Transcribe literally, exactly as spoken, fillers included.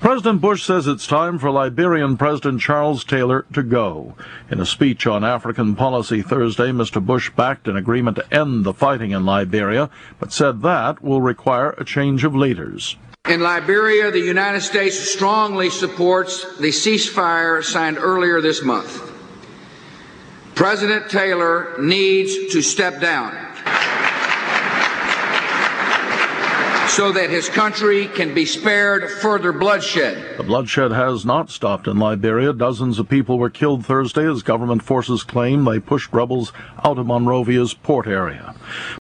President Bush says it's time for Liberian President Charles Taylor to go. In a speech on African policy Thursday, Mister Bush backed an agreement to end the fighting in Liberia, but said that will require a change of leaders. In Liberia, the United States strongly supports the ceasefire signed earlier this month. President Taylor needs to step down so that his country can be spared further bloodshed. The bloodshed has not stopped in Liberia. Dozens of people were killed Thursday as government forces claim they pushed rebels out of Monrovia's port area.